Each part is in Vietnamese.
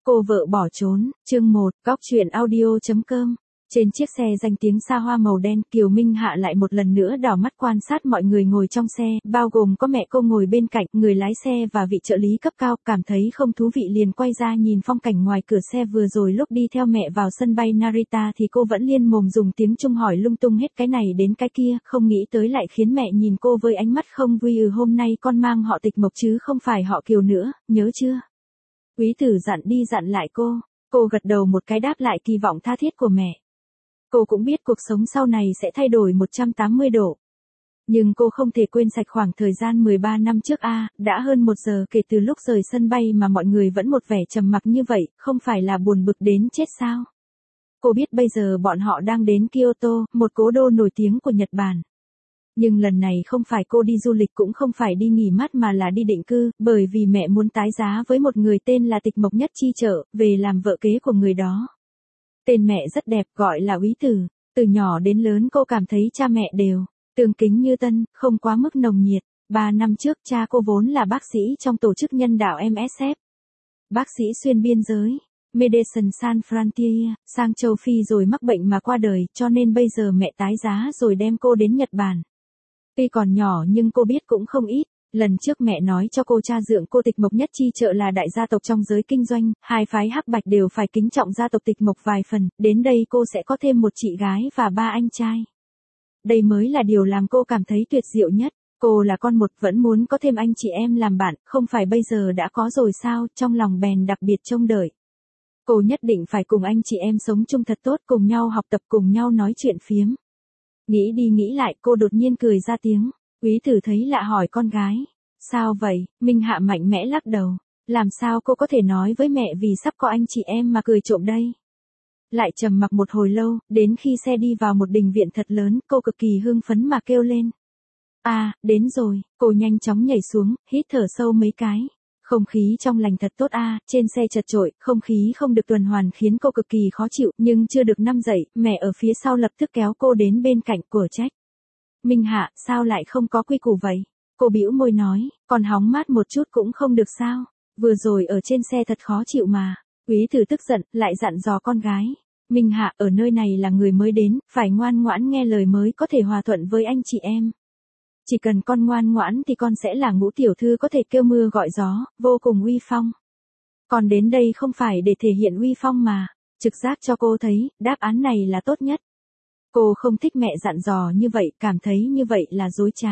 Cô vợ bỏ trốn, chương 1, góc truyện audio.com. Trên chiếc xe danh tiếng xa hoa màu đen, Kiều Minh Hạ lại một lần nữa đảo mắt quan sát mọi người ngồi trong xe, bao gồm có mẹ cô ngồi bên cạnh, người lái xe và vị trợ lý cấp cao, cảm thấy không thú vị liền quay ra nhìn phong cảnh ngoài cửa xe. Vừa rồi lúc đi theo mẹ vào sân bay Narita thì cô vẫn liên mồm dùng tiếng Trung hỏi lung tung hết cái này đến cái kia, không nghĩ tới lại khiến mẹ nhìn cô với ánh mắt không vui. Hôm nay con mang họ Tịch Mộc chứ không phải họ Kiều nữa, nhớ chưa? Quý tử dặn đi dặn lại cô gật đầu một cái đáp lại kỳ vọng tha thiết của mẹ. Cô cũng biết cuộc sống sau này sẽ thay đổi 180 độ. Nhưng cô không thể quên sạch khoảng thời gian 13 năm trước đã hơn 1 giờ kể từ lúc rời sân bay mà mọi người vẫn một vẻ trầm mặc như vậy, không phải là buồn bực đến chết sao? Cô biết bây giờ bọn họ đang đến Kyoto, một cố đô nổi tiếng của Nhật Bản. Nhưng lần này không phải cô đi du lịch cũng không phải đi nghỉ mát mà là đi định cư, bởi vì mẹ muốn tái giá với một người tên là Tịch Mộc Nhất Chi Trợ, về làm vợ kế của người đó. Tên mẹ rất đẹp, gọi là Úy Tử. Từ nhỏ đến lớn cô cảm thấy cha mẹ đều tương kính như tân, không quá mức nồng nhiệt. 3 năm trước cha cô vốn là bác sĩ trong tổ chức nhân đạo MSF. Bác sĩ xuyên biên giới, Medecins Sans Frontières, sang châu Phi rồi mắc bệnh mà qua đời, cho nên bây giờ mẹ tái giá rồi đem cô đến Nhật Bản. Tuy còn nhỏ nhưng cô biết cũng không ít. Lần trước mẹ nói cho cô cha dượng cô Tịch Mộc Nhất Chi Trợ là đại gia tộc trong giới kinh doanh, hai phái hắc bạch đều phải kính trọng gia tộc Tịch Mộc vài phần, đến đây cô sẽ có thêm một chị gái và 3 anh trai. Đây mới là điều làm cô cảm thấy tuyệt diệu nhất. Cô là con một vẫn muốn có thêm anh chị em làm bạn, không phải bây giờ đã có rồi sao, trong lòng bèn đặc biệt trông đợi. Cô nhất định phải cùng anh chị em sống chung thật tốt, cùng nhau học tập, cùng nhau nói chuyện phiếm. Nghĩ đi nghĩ lại cô đột nhiên cười ra tiếng. Úy Tử thấy lạ hỏi con gái. Sao vậy? Minh Hạ mạnh mẽ lắc đầu. Làm sao cô có thể nói với mẹ vì sắp có anh chị em mà cười trộm đây? Lại trầm mặc một hồi lâu, đến khi xe đi vào một đình viện thật lớn, cô cực kỳ hưng phấn mà kêu lên. Đến rồi, cô nhanh chóng nhảy xuống, hít thở sâu mấy cái. Không khí trong lành thật tốt trên xe chật chội, không khí không được tuần hoàn khiến cô cực kỳ khó chịu, nhưng chưa được nằm dậy, mẹ ở phía sau lập tức kéo cô đến bên cạnh, của trách. Minh Hạ, sao lại không có quy củ vậy? Cô bĩu môi nói, còn hóng mát một chút cũng không được sao? Vừa rồi ở trên xe thật khó chịu mà. Úy Tử tức giận, lại dặn dò con gái. Minh Hạ, ở nơi này là người mới đến, phải ngoan ngoãn nghe lời mới có thể hòa thuận với anh chị em. Chỉ cần con ngoan ngoãn thì con sẽ là Ngũ tiểu thư có thể kêu mưa gọi gió, vô cùng uy phong. Còn đến đây không phải để thể hiện uy phong mà. Trực giác cho cô thấy, đáp án này là tốt nhất. Cô không thích mẹ dặn dò như vậy, cảm thấy như vậy là dối trá.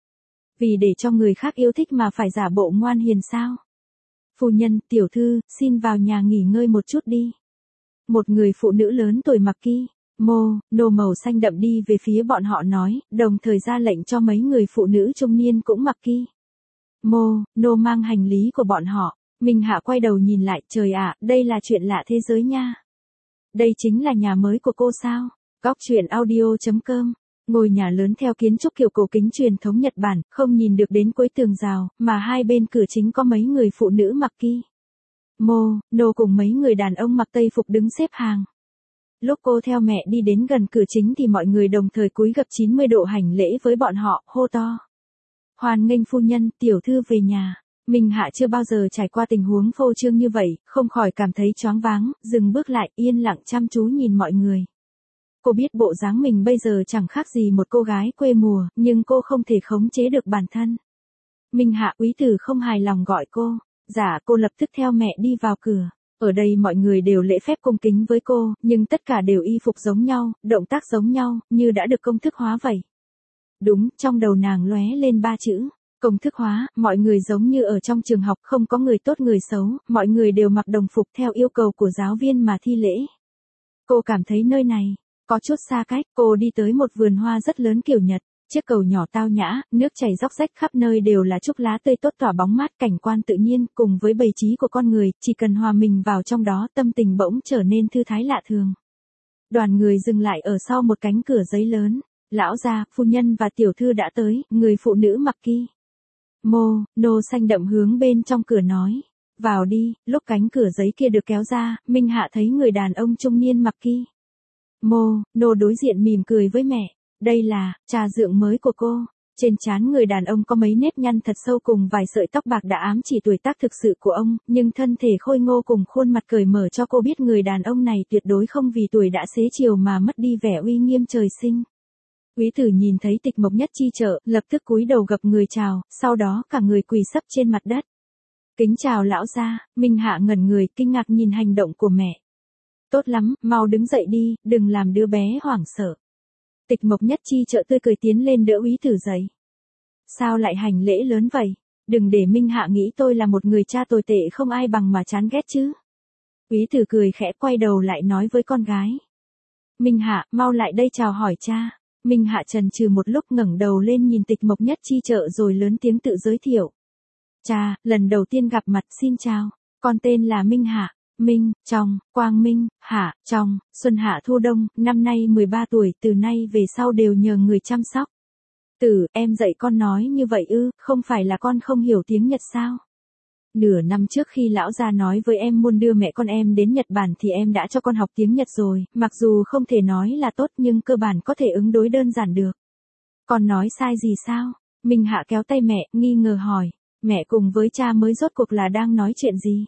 Vì để cho người khác yêu thích mà phải giả bộ ngoan hiền sao? Phu nhân, tiểu thư, xin vào nhà nghỉ ngơi một chút đi. Một người phụ nữ lớn tuổi mặc kimono màu xanh đậm đi về phía bọn họ nói, đồng thời ra lệnh cho mấy người phụ nữ trung niên cũng mặc kimono mang hành lý của bọn họ. Minh Hạ quay đầu nhìn lại, trời ạ, đây là chuyện lạ thế giới nha. Đây chính là nhà mới của cô sao? Góc truyện audio.com. Ngôi nhà lớn theo kiến trúc kiểu cổ kính truyền thống Nhật Bản, không nhìn được đến cuối tường rào, mà hai bên cửa chính có mấy người phụ nữ mặc kimono cùng mấy người đàn ông mặc tây phục đứng xếp hàng. Lúc cô theo mẹ đi đến gần cửa chính thì mọi người đồng thời cúi gập 90 độ hành lễ với bọn họ, hô to. Hoan nghênh phu nhân, tiểu thư về nhà. Minh Hạ chưa bao giờ trải qua tình huống phô trương như vậy, không khỏi cảm thấy choáng váng, dừng bước lại, yên lặng chăm chú nhìn mọi người. Cô biết bộ dáng mình bây giờ chẳng khác gì một cô gái quê mùa, nhưng cô không thể khống chế được bản thân. Minh Hạ, Úy Tử không hài lòng gọi cô. Dạ, cô lập tức theo mẹ đi vào cửa. Ở đây mọi người đều lễ phép cung kính với cô, nhưng tất cả đều y phục giống nhau, động tác giống nhau, như đã được công thức hóa vậy. Đúng, trong đầu nàng lóe lên 3 chữ. Công thức hóa, mọi người giống như ở trong trường học, không có người tốt người xấu, mọi người đều mặc đồng phục theo yêu cầu của giáo viên mà thi lễ. Cô cảm thấy nơi này có chút xa cách, cô đi tới một vườn hoa rất lớn kiểu Nhật, chiếc cầu nhỏ tao nhã, nước chảy róc rách khắp nơi đều là trúc lá tươi tốt tỏa bóng mát, cảnh quan tự nhiên cùng với bầy trí của con người, chỉ cần hòa mình vào trong đó tâm tình bỗng trở nên thư thái lạ thường. Đoàn người dừng lại ở sau một cánh cửa giấy lớn, lão gia, phu nhân và tiểu thư đã tới, người phụ nữ mặc kimono xanh đậm hướng bên trong cửa nói. Vào đi. Lúc cánh cửa giấy kia được kéo ra, Minh Hạ thấy người đàn ông trung niên mặc kimono đối diện mỉm cười với mẹ. Đây là cha dượng mới của cô. Trên trán người đàn ông có mấy nếp nhăn thật sâu cùng vài sợi tóc bạc đã ám chỉ tuổi tác thực sự của ông, nhưng thân thể khôi ngô cùng khuôn mặt cởi mở cho cô biết người đàn ông này tuyệt đối không vì tuổi đã xế chiều mà mất đi vẻ uy nghiêm trời sinh. Quý tử nhìn thấy Tịch Mộc Nhất Chi Trợ, lập tức cúi đầu gập người chào, sau đó cả người quỳ sấp trên mặt đất. Kính chào lão gia. Minh Hạ ngẩn người, kinh ngạc nhìn hành động của mẹ. Tốt lắm, mau đứng dậy đi, đừng làm đứa bé hoảng sợ. Tịch Mộc Nhất Chi Trợ tươi cười tiến lên đỡ Quý tử dậy. Sao lại hành lễ lớn vậy? Đừng để Minh Hạ nghĩ tôi là một người cha tồi tệ không ai bằng mà chán ghét chứ. Quý tử cười khẽ quay đầu lại nói với con gái. Minh Hạ, mau lại đây chào hỏi cha. Minh Hạ chần chừ một lúc ngẩng đầu lên nhìn Tịch Mộc Nhất Chi Trợ rồi lớn tiếng tự giới thiệu. Cha, lần đầu tiên gặp mặt xin chào, con tên là Minh Hạ. Minh, trong, Quang Minh, Hạ, trong, Xuân Hạ Thu Đông, năm nay 13 tuổi, từ nay về sau đều nhờ người chăm sóc. Tử, em dạy con nói như vậy ư, không phải là con không hiểu tiếng Nhật sao? Nửa năm trước khi lão gia nói với em muốn đưa mẹ con em đến Nhật Bản thì em đã cho con học tiếng Nhật rồi, mặc dù không thể nói là tốt nhưng cơ bản có thể ứng đối đơn giản được. Con nói sai gì sao? Minh Hạ kéo tay mẹ, nghi ngờ hỏi, mẹ cùng với cha mới rốt cuộc là đang nói chuyện gì?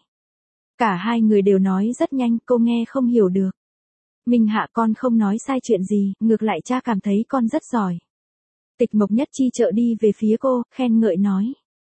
Cả hai người đều nói rất nhanh, cô nghe không hiểu được. Minh Hạ con không nói sai chuyện gì, ngược lại cha cảm thấy con rất giỏi. Tịch Mộc Nhất Chi Trợ đi về phía cô, khen ngợi nói.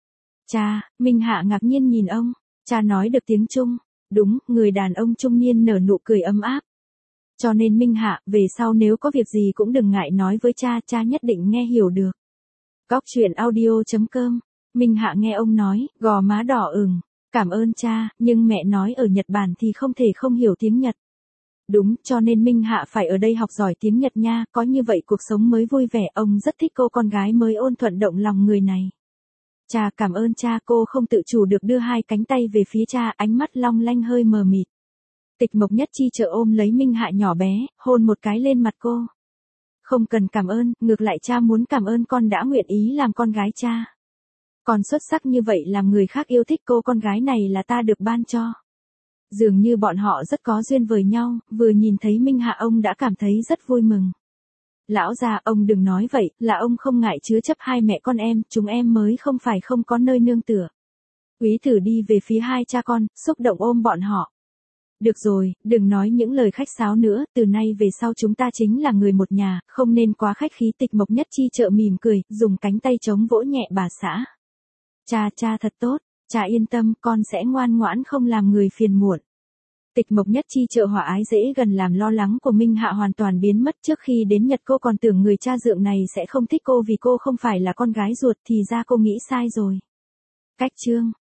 Cha, Minh Hạ ngạc nhiên nhìn ông, cha nói được tiếng Trung. Đúng, người đàn ông trung niên nở nụ cười ấm áp. Cho nên Minh Hạ, về sau nếu có việc gì cũng đừng ngại nói với cha, cha nhất định nghe hiểu được. Góc truyện audio.com. Minh Hạ nghe ông nói, gò má đỏ ửng. Cảm ơn cha, nhưng mẹ nói ở Nhật Bản thì không thể không hiểu tiếng Nhật. Đúng, cho nên Minh Hạ phải ở đây học giỏi tiếng Nhật nha, có như vậy cuộc sống mới vui vẻ, ông rất thích cô con gái mới ôn thuận động lòng người này. Cha cảm ơn cha, cô không tự chủ được đưa hai cánh tay về phía cha, ánh mắt long lanh hơi mờ mịt. Tịch Mộc Nhất Chi Trợ ôm lấy Minh Hạ nhỏ bé, hôn một cái lên mặt cô. Không cần cảm ơn, ngược lại cha muốn cảm ơn con đã nguyện ý làm con gái cha. Còn xuất sắc như vậy làm người khác yêu thích cô con gái này là ta được ban cho. Dường như bọn họ rất có duyên với nhau, vừa nhìn thấy Minh Hạ ông đã cảm thấy rất vui mừng. Lão già, ông đừng nói vậy, là ông không ngại chứa chấp hai mẹ con em, chúng em mới không phải không có nơi nương tựa. Quý tử đi về phía hai cha con, xúc động ôm bọn họ. Được rồi, đừng nói những lời khách sáo nữa, từ nay về sau chúng ta chính là người một nhà, không nên quá khách khí. Tịch Mộc Nhất Chi Trợ mỉm cười, dùng cánh tay chống vỗ nhẹ bà xã. Cha thật tốt, cha yên tâm, con sẽ ngoan ngoãn không làm người phiền muộn. Tịch Mộc Nhất Chi Trợ hòa ái dễ gần làm lo lắng của Minh Hạ hoàn toàn biến mất. Trước khi đến Nhật cô còn tưởng người cha dượng này sẽ không thích cô vì cô không phải là con gái ruột, thì ra cô nghĩ sai rồi. Cách chương